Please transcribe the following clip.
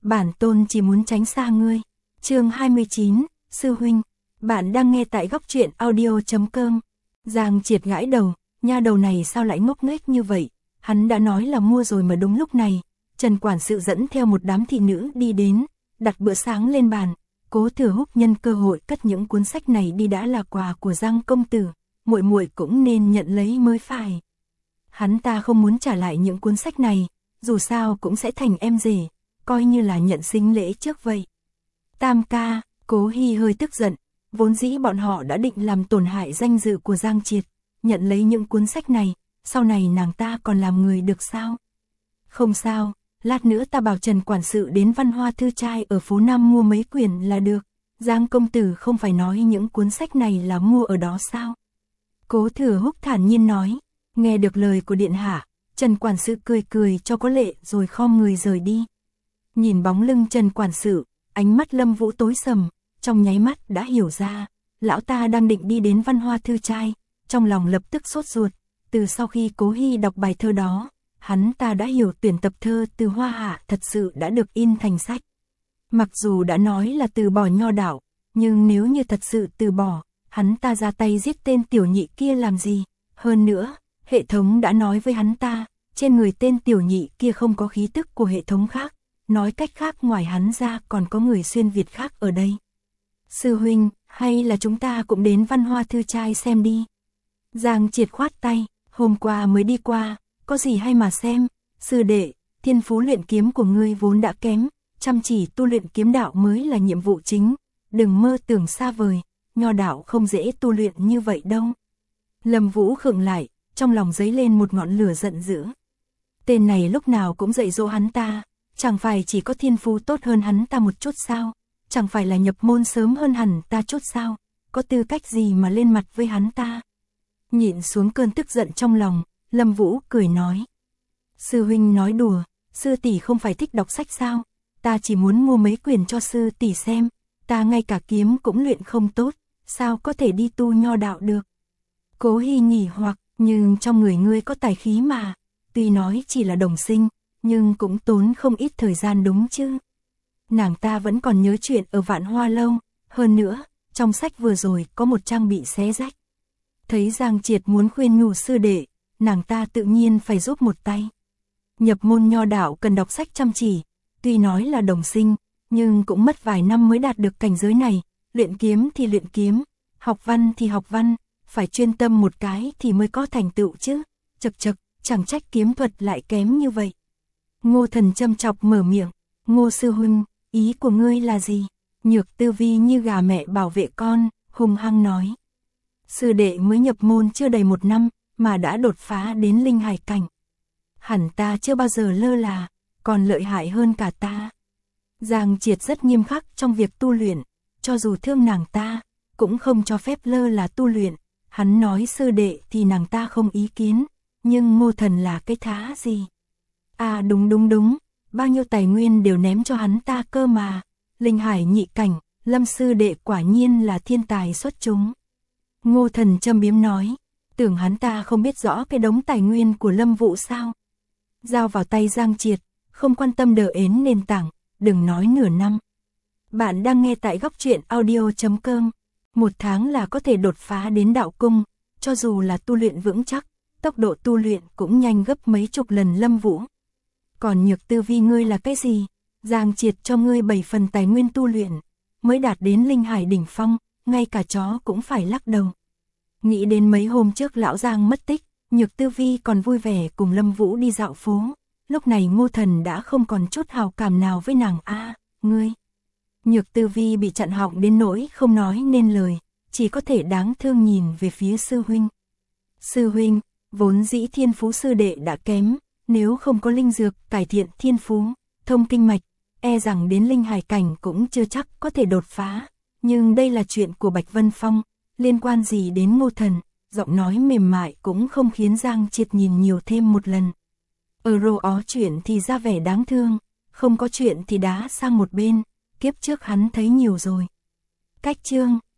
bản tôn chỉ muốn tránh xa ngươi. Chương 29, sư huynh, bạn đang nghe tại góc truyện audio.com. Giang Triệt gãi đầu, nha đầu này sao lại ngốc nghếch như vậy, hắn đã nói là mua rồi mà. Đúng lúc này, Trần quản sự dẫn theo một đám thị nữ đi đến, đặt bữa sáng lên bàn. Cố Thừa Húc nhân cơ hội cất những cuốn sách này đi, đã là quà của Giang công tử, muội muội cũng nên nhận lấy mới phải. Hắn ta không muốn trả lại những cuốn sách này, dù sao cũng sẽ thành em rể, coi như là nhận sinh lễ trước vậy. Tam ca, Cố Hy hơi tức giận, vốn dĩ bọn họ đã định làm tổn hại danh dự của Giang Triệt, nhận lấy những cuốn sách này, sau này nàng ta còn làm người được sao? Không sao, lát nữa ta bảo Trần quản sự đến Văn Hoa Thư Trai ở phố Nam mua mấy quyển là được. Giang công tử không phải nói những cuốn sách này là mua ở đó sao? Cố Thừa Húc thản nhiên nói. Nghe được lời của điện hạ, Trần quản sự cười cười cho có lệ rồi khom người rời đi. Nhìn bóng lưng Trần quản sự, ánh mắt Lâm Vũ tối sầm, trong nháy mắt đã hiểu ra, lão ta đang định đi đến Văn Hoa Thư Trai, trong lòng lập tức sốt ruột. Từ sau khi Cố Hy đọc bài thơ đó, hắn ta đã hiểu tuyển tập thơ từ Hoa Hạ thật sự đã được in thành sách. Mặc dù đã nói là từ bỏ nho đạo, nhưng nếu như thật sự từ bỏ, hắn ta ra tay giết tên tiểu nhị kia làm gì? Hơn nữa, hệ thống đã nói với hắn ta, trên người tên tiểu nhị kia không có khí tức của hệ thống khác, nói cách khác ngoài hắn ra còn có người xuyên Việt khác ở đây. Sư huynh, hay là chúng ta cũng đến Văn Hoa Thư Trai xem đi. Giang Triệt khoát tay, hôm qua mới đi qua, có gì hay mà xem. Sư đệ, thiên phú luyện kiếm của ngươi vốn đã kém, chăm chỉ tu luyện kiếm đạo mới là nhiệm vụ chính, đừng mơ tưởng xa vời, nho đạo không dễ tu luyện như vậy đâu. Lâm Vũ khựng lại, trong lòng dấy lên một ngọn lửa giận dữ. Tên này lúc nào cũng dạy dỗ hắn ta, chẳng phải chỉ có thiên phú tốt hơn hắn ta một chút sao, chẳng phải là nhập môn sớm hơn hẳn ta chút sao, có tư cách gì mà lên mặt với hắn ta. Nhịn xuống cơn tức giận trong lòng, Lâm Vũ cười nói. Sư huynh nói đùa, sư tỷ không phải thích đọc sách sao, ta chỉ muốn mua mấy quyển cho sư tỷ xem, ta ngay cả kiếm cũng luyện không tốt, sao có thể đi tu nho đạo được. Cố Hy nghỉ hoặc, nhưng trong người ngươi có tài khí mà, tuy nói chỉ là đồng sinh, nhưng cũng tốn không ít thời gian đúng chứ. Nàng ta vẫn còn nhớ chuyện ở Vạn Hoa Lâu, hơn nữa, trong sách vừa rồi có một trang bị xé rách. Thấy Giang Triệt muốn khuyên nhủ sư đệ, nàng ta tự nhiên phải giúp một tay. Nhập môn nho đạo cần đọc sách chăm chỉ, tuy nói là đồng sinh, nhưng cũng mất vài năm mới đạt được cảnh giới này, luyện kiếm thì luyện kiếm, học văn thì học văn, phải chuyên tâm một cái thì mới có thành tựu chứ. Chậc chậc, chẳng trách kiếm thuật lại kém như vậy. Ngô Thần châm chọc mở miệng, Ngô sư huynh, ý của ngươi là gì? Nhược Tư Vi như gà mẹ bảo vệ con, hung hăng nói. Sư đệ mới nhập môn chưa đầy 1 năm, mà đã đột phá đến linh hải cảnh. Hẳn ta chưa bao giờ lơ là, còn lợi hại hơn cả ta. Giang Triệt rất nghiêm khắc trong việc tu luyện, cho dù thương nàng ta, cũng không cho phép lơ là tu luyện. Hắn nói sư đệ thì nàng ta không ý kiến, nhưng Ngô Thần là cái thá gì? À đúng, bao nhiêu tài nguyên đều ném cho hắn ta cơ mà. Linh hải nhị cảnh, Lâm sư đệ quả nhiên là thiên tài xuất chúng. Ngô Thần châm biếm nói, tưởng hắn ta không biết rõ cái đống tài nguyên của Lâm Vũ sao? Giao vào tay Giang Triệt, không quan tâm đờ ến nền tảng, đừng nói nửa năm. Bạn đang nghe tại góc truyện audio.com. 1 tháng là có thể đột phá đến đạo cung, cho dù là tu luyện vững chắc, tốc độ tu luyện cũng nhanh gấp mấy chục lần Lâm Vũ. Còn Nhược Tư Vi ngươi là cái gì? Giang Triệt cho ngươi 7 phần tài nguyên tu luyện, mới đạt đến linh hải đỉnh phong, ngay cả chó cũng phải lắc đầu. Nghĩ đến mấy hôm trước lão Giang mất tích, Nhược Tư Vi còn vui vẻ cùng Lâm Vũ đi dạo phố, lúc này Ngô Thần đã không còn chút hào cảm nào với nàng. Ngươi. Nhược Tư Vi bị chặn họng đến nỗi không nói nên lời, chỉ có thể đáng thương nhìn về phía sư huynh. Sư huynh, vốn dĩ thiên phú sư đệ đã kém, nếu không có linh dược cải thiện thiên phú, thông kinh mạch, e rằng đến linh hải cảnh cũng chưa chắc có thể đột phá. Nhưng đây là chuyện của Bạch Vân Phong, liên quan gì đến Ngô Thần? Giọng nói mềm mại cũng không khiến Giang Triệt nhìn nhiều thêm một lần. Ó chuyện thì ra vẻ đáng thương, không có chuyện thì đá sang một bên, kiếp trước hắn thấy nhiều rồi. Cách chương